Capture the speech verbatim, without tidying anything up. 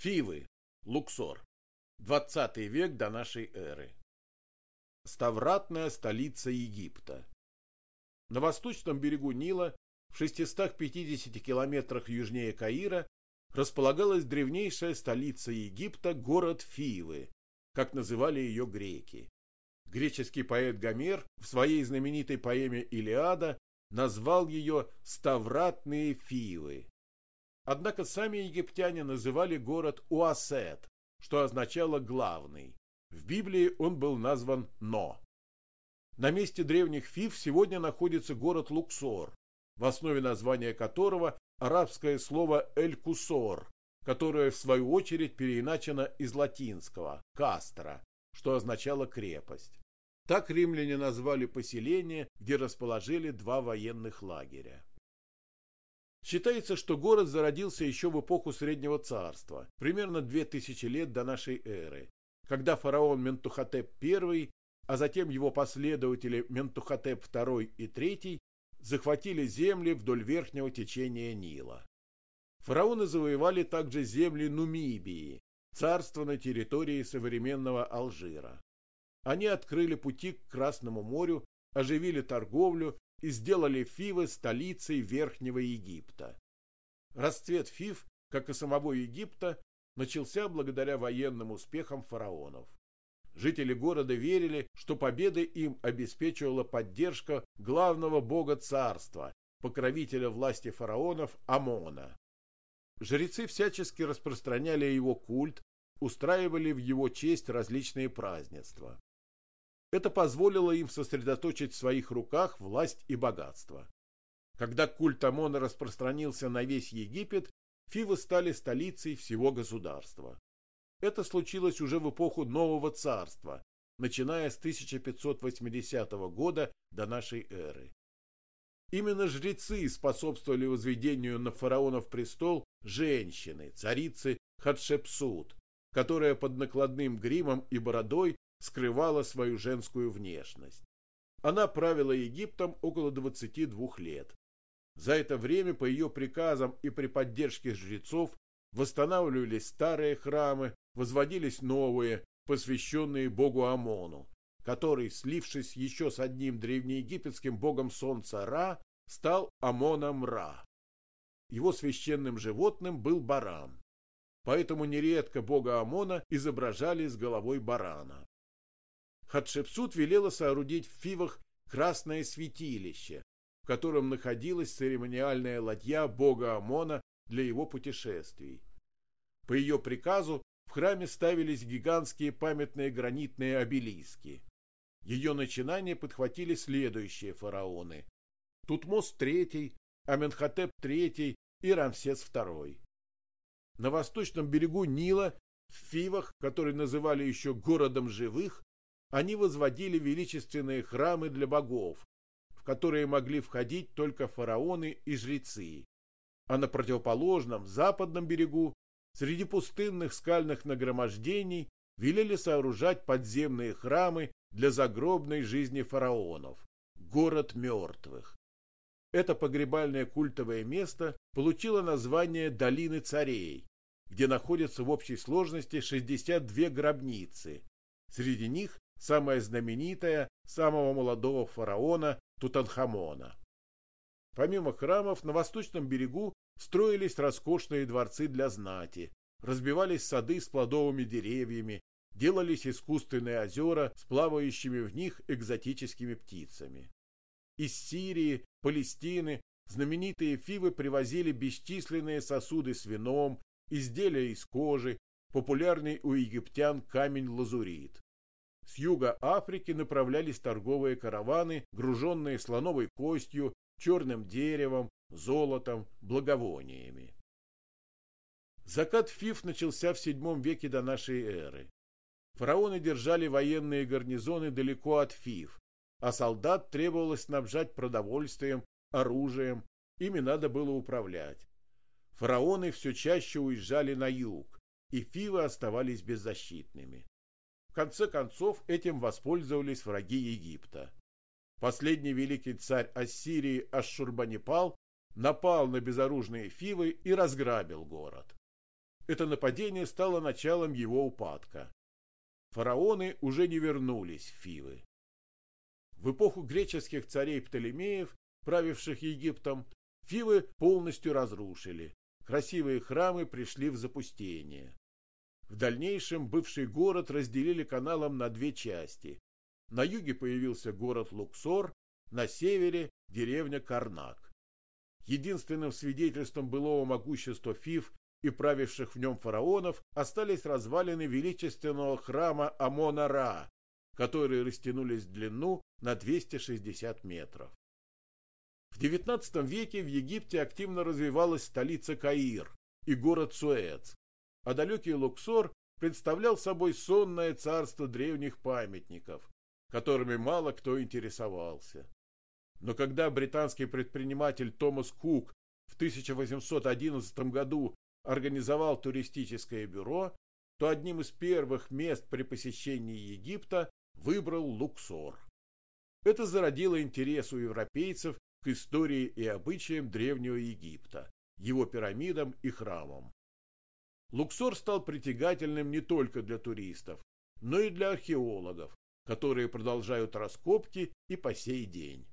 Фивы, Луксор. двадцатый век до нашей эры. Ставратная столица Египта. На восточном берегу Нила, в шестистах пятидесяти километрах южнее Каира, располагалась древнейшая столица Египта, город Фивы, как называли ее греки. Греческий поэт Гомер в своей знаменитой поэме «Илиада» назвал ее Ставратные Фивы. Однако сами египтяне называли город Уасет, что означало «главный». В Библии он был назван Но. На месте древних Фив сегодня находится город Луксор, в основе названия которого арабское слово Эль-Кусор, которое в свою очередь переиначено из латинского «кастра», что означало крепость. Так римляне назвали поселение, где расположили два военных лагеря. Считается, что город зародился еще в эпоху Среднего Царства, примерно две тысячи лет до нашей эры, когда фараон Ментухотеп I, а затем его последователи Ментухотеп второй и третий захватили земли вдоль верхнего течения Нила. Фараоны завоевали также земли Нумидии, царство на территории современного Алжира. Они открыли пути к Красному морю, оживили торговлю и сделали Фивы столицей Верхнего Египта. Расцвет Фив, как и самого Египта, начался благодаря военным успехам фараонов. Жители города верили, что победы им обеспечивала поддержка главного бога царства, покровителя власти фараонов Амона. Жрецы всячески распространяли его культ, устраивали в его честь различные празднества. Это позволило им сосредоточить в своих руках власть и богатство. Когда культ Амона распространился на весь Египет, Фивы стали столицей всего государства. Это случилось уже в эпоху Нового Царства, начиная с тысяча пятьсот восьмидесятого года до нашей эры. Именно жрецы способствовали возведению на фараонов престол женщины, царицы Хатшепсут, которая под накладным гримом и бородой скрывала свою женскую внешность. Она правила Египтом около двадцати двух лет. За это время по ее приказам и при поддержке жрецов восстанавливались старые храмы, возводились новые, посвященные богу Амону, который, слившись еще с одним древнеегипетским богом солнца Ра, стал Амоном Ра. Его священным животным был баран. Поэтому нередко бога Амона изображали с головой барана. Хатшепсут велела соорудить в Фивах красное святилище, в котором находилась церемониальная ладья бога Амона для его путешествий. По ее приказу в храме ставились гигантские памятные гранитные обелиски. Ее начинание подхватили следующие фараоны: Тутмос третий, Аменхотеп третий и Рамсес второй. На восточном берегу Нила, в Фивах, который называли еще городом живых, они возводили величественные храмы для богов, в которые могли входить только фараоны и жрецы. А на противоположном, западном берегу, среди пустынных скальных нагромождений, велели сооружать подземные храмы для загробной жизни фараонов – город мертвых. Это погребальное культовое место получило название Долины царей, где находятся в общей сложности шестьдесят две гробницы. Среди них самая знаменитая самого молодого фараона Тутанхамона. Помимо храмов, на восточном берегу строились роскошные дворцы для знати, разбивались сады с плодовыми деревьями, делались искусственные озера с плавающими в них экзотическими птицами. Из Сирии, Палестины знаменитые Фивы привозили бесчисленные сосуды с вином, изделия из кожи, популярный у египтян камень-лазурит. С юга Африки направлялись торговые караваны, груженные слоновой костью, черным деревом, золотом, благовониями. Закат Фив начался в седьмом веке до нашей эры. Фараоны держали военные гарнизоны далеко от Фив, а солдат требовалось снабжать продовольствием, оружием, ими надо было управлять. Фараоны все чаще уезжали на юг, и Фивы оставались беззащитными. В конце концов, этим воспользовались враги Египта. Последний великий царь Ассирии Ашшурбанипал напал на безоружные Фивы и разграбил город. Это нападение стало началом его упадка. Фараоны уже не вернулись в Фивы. В эпоху греческих царей Птолемеев, правивших Египтом, Фивы полностью разрушили. Красивые храмы пришли в запустение. В дальнейшем бывший город разделили каналом на две части. На юге появился город Луксор, на севере – деревня Карнак. Единственным свидетельством былого могущества Фив и правивших в нем фараонов остались развалины величественного храма Амона-Ра, которые растянулись в длину на двести шестьдесят метров. В девятнадцатом веке в Египте активно развивалась столица Каир и город Суэц, а далекий Луксор представлял собой сонное царство древних памятников, которыми мало кто интересовался. Но когда британский предприниматель Томас Кук в тысяча восемьсот одиннадцатом году организовал туристическое бюро, то одним из первых мест при посещении Египта выбрал Луксор. Это зародило интерес у европейцев к истории и обычаям древнего Египта, его пирамидам и храмам. Луксор стал притягательным не только для туристов, но и для археологов, которые продолжают раскопки и по сей день.